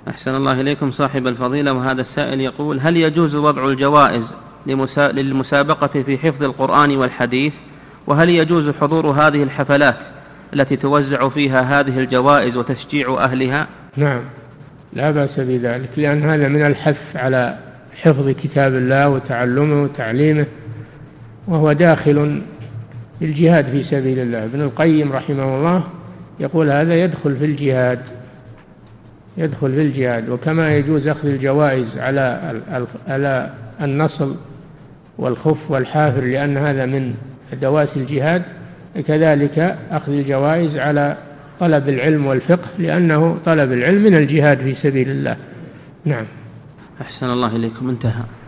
أحسن الله إليكم صاحب الفضيلة. وهذا السائل يقول: هل يجوز وضع الجوائز للمسابقة في حفظ القرآن والحديث؟ وهل يجوز حضور هذه الحفلات التي توزع فيها هذه الجوائز وتشجيع أهلها؟ نعم، لا بأس بذلك، لأن هذا من الحث على حفظ كتاب الله وتعلمه وتعليمه، وهو داخل في الجهاد في سبيل الله. ابن القيم رحمه الله يقول هذا يدخل في الجهاد. وكما يجوز أخذ الجوائز على النصل والخف والحافر، لأن هذا من أدوات الجهاد، كذلك أخذ الجوائز على طلب العلم والفقه، لأنه طلب العلم من الجهاد في سبيل الله. نعم. أحسن الله إليكم. انتهى.